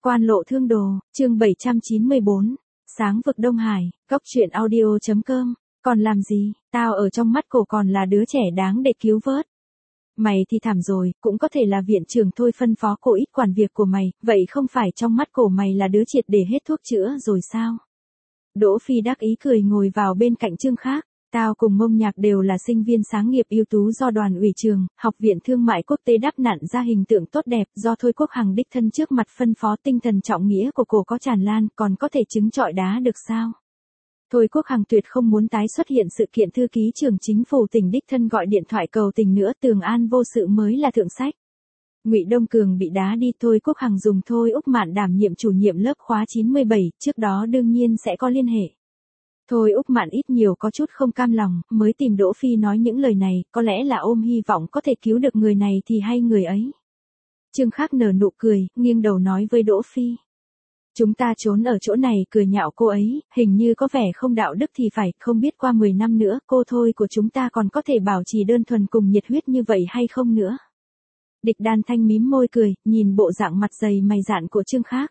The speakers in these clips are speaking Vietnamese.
Quan lộ thương đồ, chương 794. Sáng vực Đông Hải, Cóc truyện audio.com. Còn làm gì, tao ở trong mắt cổ còn là đứa trẻ đáng để cứu vớt. Mày thì thảm rồi, cũng có thể là viện trưởng thôi phân phó cổ ít quản việc của mày, vậy không phải trong mắt cổ mày là đứa triệt để hết thuốc chữa rồi sao? Đỗ Phi đắc ý cười ngồi vào bên cạnh Trương Khác. Tao cùng Mông Nhạc đều là sinh viên sáng nghiệp ưu tú do đoàn ủy trường, học viện thương mại quốc tế đắp nặn ra hình tượng tốt đẹp do Thôi Quốc Hằng đích thân trước mặt phân phó. Tinh thần trọng nghĩa của cổ có tràn lan, còn có thể chứng trọi đá được sao? Thôi Quốc Hằng tuyệt không muốn tái xuất hiện sự kiện thư ký trưởng chính phủ tỉnh đích thân gọi điện thoại cầu tình nữa. Tường an vô sự mới là thượng sách. Ngụy Đông Cường bị đá đi. Thôi Quốc Hằng dùng Thôi Úc Mạn đảm nhiệm chủ nhiệm lớp khóa 97, trước đó đương nhiên sẽ có liên hệ. Thôi Úc Mạn ít nhiều có chút không cam lòng, mới tìm Đỗ Phi nói những lời này, có lẽ là ôm hy vọng có thể cứu được người này thì hay người ấy. Trương Khác nở nụ cười, nghiêng đầu nói với Đỗ Phi. Chúng ta trốn ở chỗ này cười nhạo cô ấy, hình như có vẻ không đạo đức thì phải, không biết qua 10 năm nữa cô Thôi của chúng ta còn có thể bảo trì đơn thuần cùng nhiệt huyết như vậy hay không nữa. Địch Đan Thanh mím môi cười, nhìn bộ dạng mặt dày mày dạn của Trương Khác.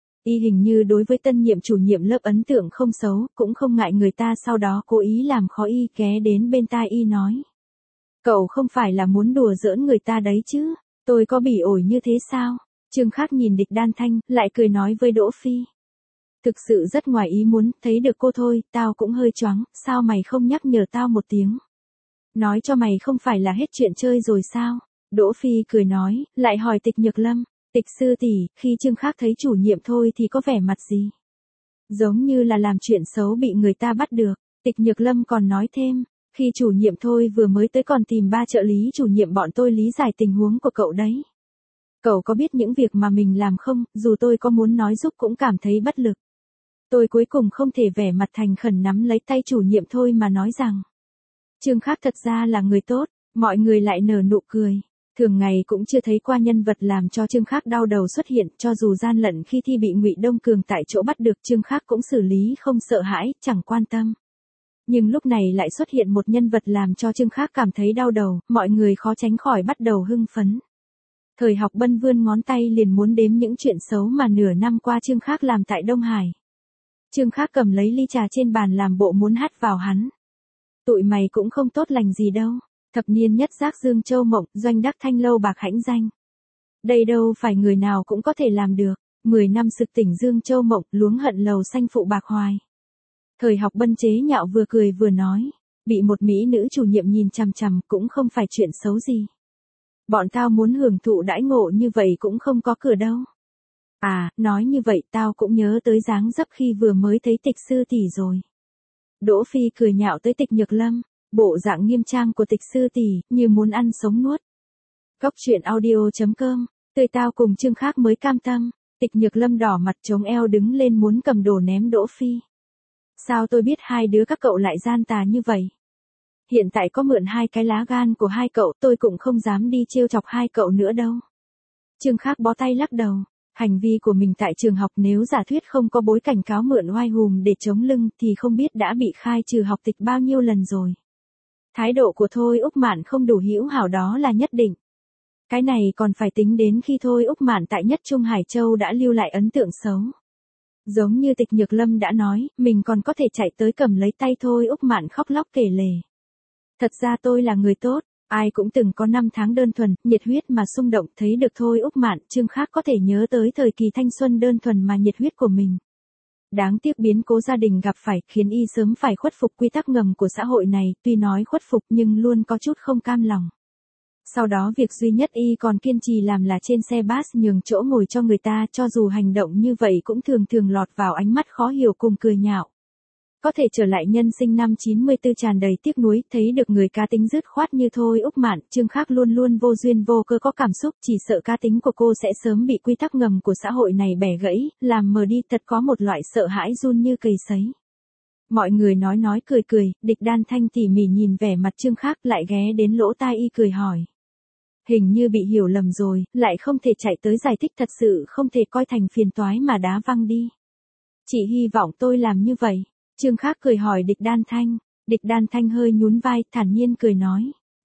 Y hình như đối với tân nhiệm chủ nhiệm lớp ấn tượng không xấu, cũng không ngại người ta sau đó cố ý làm khó Y ghé đến bên tai Y nói. Cậu không phải là muốn đùa giỡn người ta đấy chứ, tôi có bỉ ổi như thế sao? Trương Khác nhìn Địch Đan Thanh, lại cười nói với Đỗ Phi. Thực sự rất ngoài ý muốn, thấy được cô thôi, tao cũng hơi choáng, sao mày không nhắc nhở tao một tiếng? Nói cho mày không phải là hết chuyện chơi rồi sao? Đỗ Phi cười nói, lại hỏi Tịch Nhược Lâm. Tịch sư tỷ, khi Trương Khác thấy chủ nhiệm Thôi thì có vẻ mặt gì? Giống như là làm chuyện xấu bị người ta bắt được. Tịch Nhược Lâm còn nói thêm, khi chủ nhiệm Thôi vừa mới tới còn tìm 3 trợ lý chủ nhiệm bọn tôi lý giải tình huống của cậu đấy. Cậu có biết những việc mà mình làm không, dù tôi có muốn nói giúp cũng cảm thấy bất lực. Tôi cuối cùng không thể vẻ mặt thành khẩn nắm lấy tay chủ nhiệm Thôi mà nói rằng. Trương Khác thật ra là người tốt, mọi người lại nở nụ cười. Thường ngày cũng chưa thấy qua nhân vật làm cho Trương Khác đau đầu xuất hiện, cho dù gian lận khi thi bị Ngụy Đông Cường tại chỗ bắt được Trương Khác cũng xử lý không sợ hãi, chẳng quan tâm. Nhưng lúc này lại xuất hiện một nhân vật làm cho Trương Khác cảm thấy đau đầu, mọi người khó tránh khỏi bắt đầu hưng phấn. Thời Học Bân vươn ngón tay liền muốn đếm những chuyện xấu mà nửa năm qua Trương Khác làm tại Đông Hải. Trương Khác cầm lấy ly trà trên bàn làm bộ muốn hắt vào hắn. Tụi mày cũng không tốt lành gì đâu. Thập niên nhất giác Dương Châu Mộng, doanh đắc thanh lâu bạc hãnh danh. Đây đâu phải người nào cũng có thể làm được. 10 năm sực tỉnh Dương Châu Mộng, luống hận lầu xanh phụ bạc hoài. Thời Học Bân chế nhạo vừa cười vừa nói. Bị một mỹ nữ chủ nhiệm nhìn chằm chằm cũng không phải chuyện xấu gì. Bọn tao muốn hưởng thụ đãi ngộ như vậy cũng không có cửa đâu. À, nói như vậy tao cũng nhớ tới dáng dấp khi vừa mới thấy Tịch sư tỷ rồi. Đỗ Phi cười nhạo tới Tịch Nhược Lâm. Bộ dạng nghiêm trang của Tịch sư tỷ, như muốn ăn sống nuốt. Cóc truyện audio.com, tươi tao cùng Trương Khác mới cam tâm. Tịch Nhược Lâm đỏ mặt chống eo đứng lên muốn cầm đồ ném Đỗ Phi. Sao tôi biết hai đứa các cậu lại gian tà như vậy? Hiện tại có mượn 2 cái lá gan của hai cậu, tôi cũng không dám đi trêu chọc hai cậu nữa đâu. Trương Khác bó tay lắc đầu. Hành vi của mình tại trường học nếu giả thuyết không có bối cảnh cáo mượn oai hùm để chống lưng thì không biết đã bị khai trừ học tịch bao nhiêu lần rồi. Thái độ của Thôi Úc Mạn không đủ hữu hảo đó là nhất định. Cái này còn phải tính đến khi Thôi Úc Mạn tại Nhất Trung Hải Châu đã lưu lại ấn tượng xấu. Giống như Tịch Nhược Lâm đã nói, mình còn có thể chạy tới cầm lấy tay Thôi Úc Mạn khóc lóc kể lể. Thật ra tôi là người tốt, ai cũng từng có 5 tháng đơn thuần, nhiệt huyết mà xung động, thấy được Thôi Úc Mạn, Trương Khác có thể nhớ tới thời kỳ thanh xuân đơn thuần mà nhiệt huyết của mình. Đáng tiếc biến cố gia đình gặp phải khiến Y sớm phải khuất phục quy tắc ngầm của xã hội này, tuy nói khuất phục nhưng luôn có chút không cam lòng. Sau đó việc duy nhất Y còn kiên trì làm là trên xe bus nhường chỗ ngồi cho người ta, cho dù hành động như vậy cũng thường thường lọt vào ánh mắt khó hiểu cùng cười nhạo. Có thể trở lại nhân sinh năm 94 tràn đầy tiếc nuối, thấy được người cá tính dứt khoát như Thôi Úc Mạn, Trương Khác luôn luôn vô duyên vô cơ có cảm xúc, chỉ sợ cá tính của cô sẽ sớm bị quy tắc ngầm của xã hội này bẻ gãy, làm mờ đi, thật có một loại sợ hãi run như cầy sấy. Mọi người nói cười cười, Địch Đan Thanh tỉ mỉ nhìn vẻ mặt Trương Khác lại ghé đến lỗ tai Y cười hỏi. Hình như bị hiểu lầm rồi, lại không thể chạy tới giải thích, thật sự không thể coi thành phiền toái mà đá văng đi. Chỉ hy vọng tôi làm như vậy. Trương Khác cười hỏi Địch Đan Thanh. Địch Đan Thanh hơi nhún vai, thản nhiên cười nói.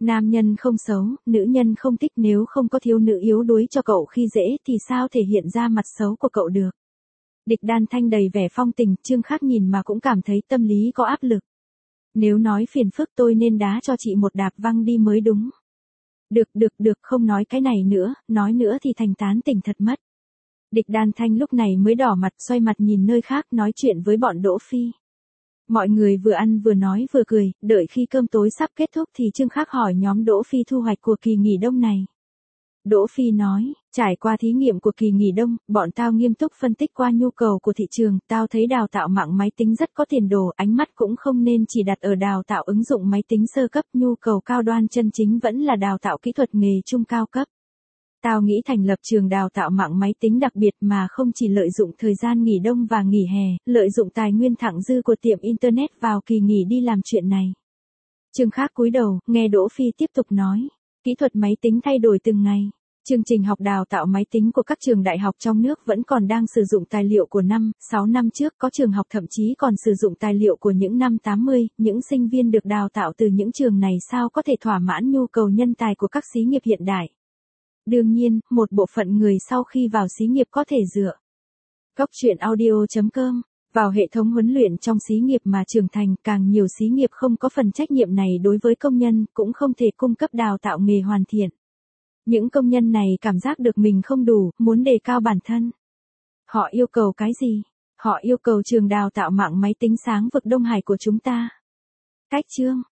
Nam nhân không xấu, nữ nhân không thích, nếu không có thiếu nữ yếu đuối cho cậu khi dễ thì sao thể hiện ra mặt xấu của cậu được. Địch Đan Thanh đầy vẻ phong tình, Trương Khắc nhìn mà cũng cảm thấy tâm lý có áp lực. Nếu nói phiền phức tôi nên đá cho chị một đạp văng đi mới đúng. Được, không nói cái này nữa, nói nữa thì thành tán tỉnh thật mất. Địch Đan Thanh lúc này mới đỏ mặt, xoay mặt nhìn nơi khác nói chuyện với bọn Đỗ Phi. Mọi người vừa ăn vừa nói vừa cười, đợi khi cơm tối sắp kết thúc thì Trương Khắc hỏi nhóm Đỗ Phi thu hoạch của kỳ nghỉ đông này. Đỗ Phi nói, trải qua thí nghiệm của kỳ nghỉ đông, bọn tao nghiêm túc phân tích qua nhu cầu của thị trường, tao thấy đào tạo mạng máy tính rất có tiền đồ, ánh mắt cũng không nên chỉ đặt ở đào tạo ứng dụng máy tính sơ cấp, nhu cầu cao đoan chân chính vẫn là đào tạo kỹ thuật nghề trung cao cấp. Tao nghĩ thành lập trường đào tạo mạng máy tính đặc biệt mà không chỉ lợi dụng thời gian nghỉ đông và nghỉ hè, lợi dụng tài nguyên thặng dư của tiệm Internet vào kỳ nghỉ đi làm chuyện này. Trương Khắc cúi đầu, nghe Đỗ Phi tiếp tục nói. Kỹ thuật máy tính thay đổi từng ngày. Chương trình học đào tạo máy tính của các trường đại học trong nước vẫn còn đang sử dụng tài liệu của 6 năm trước, có trường học thậm chí còn sử dụng tài liệu của những năm 80, những sinh viên được đào tạo từ những trường này sao có thể thỏa mãn nhu cầu nhân tài của các xí nghiệp hiện đại. Đương nhiên, một bộ phận người sau khi vào xí nghiệp có thể dựa Goctruyện.audio.com vào hệ thống huấn luyện trong xí nghiệp mà trưởng thành, càng nhiều xí nghiệp không có phần trách nhiệm này đối với công nhân, cũng không thể cung cấp đào tạo nghề hoàn thiện. Những công nhân này cảm giác được mình không đủ, muốn đề cao bản thân. Họ yêu cầu cái gì? Họ yêu cầu trường đào tạo mạng máy tính sáng vực Đông Hải của chúng ta. Cách chương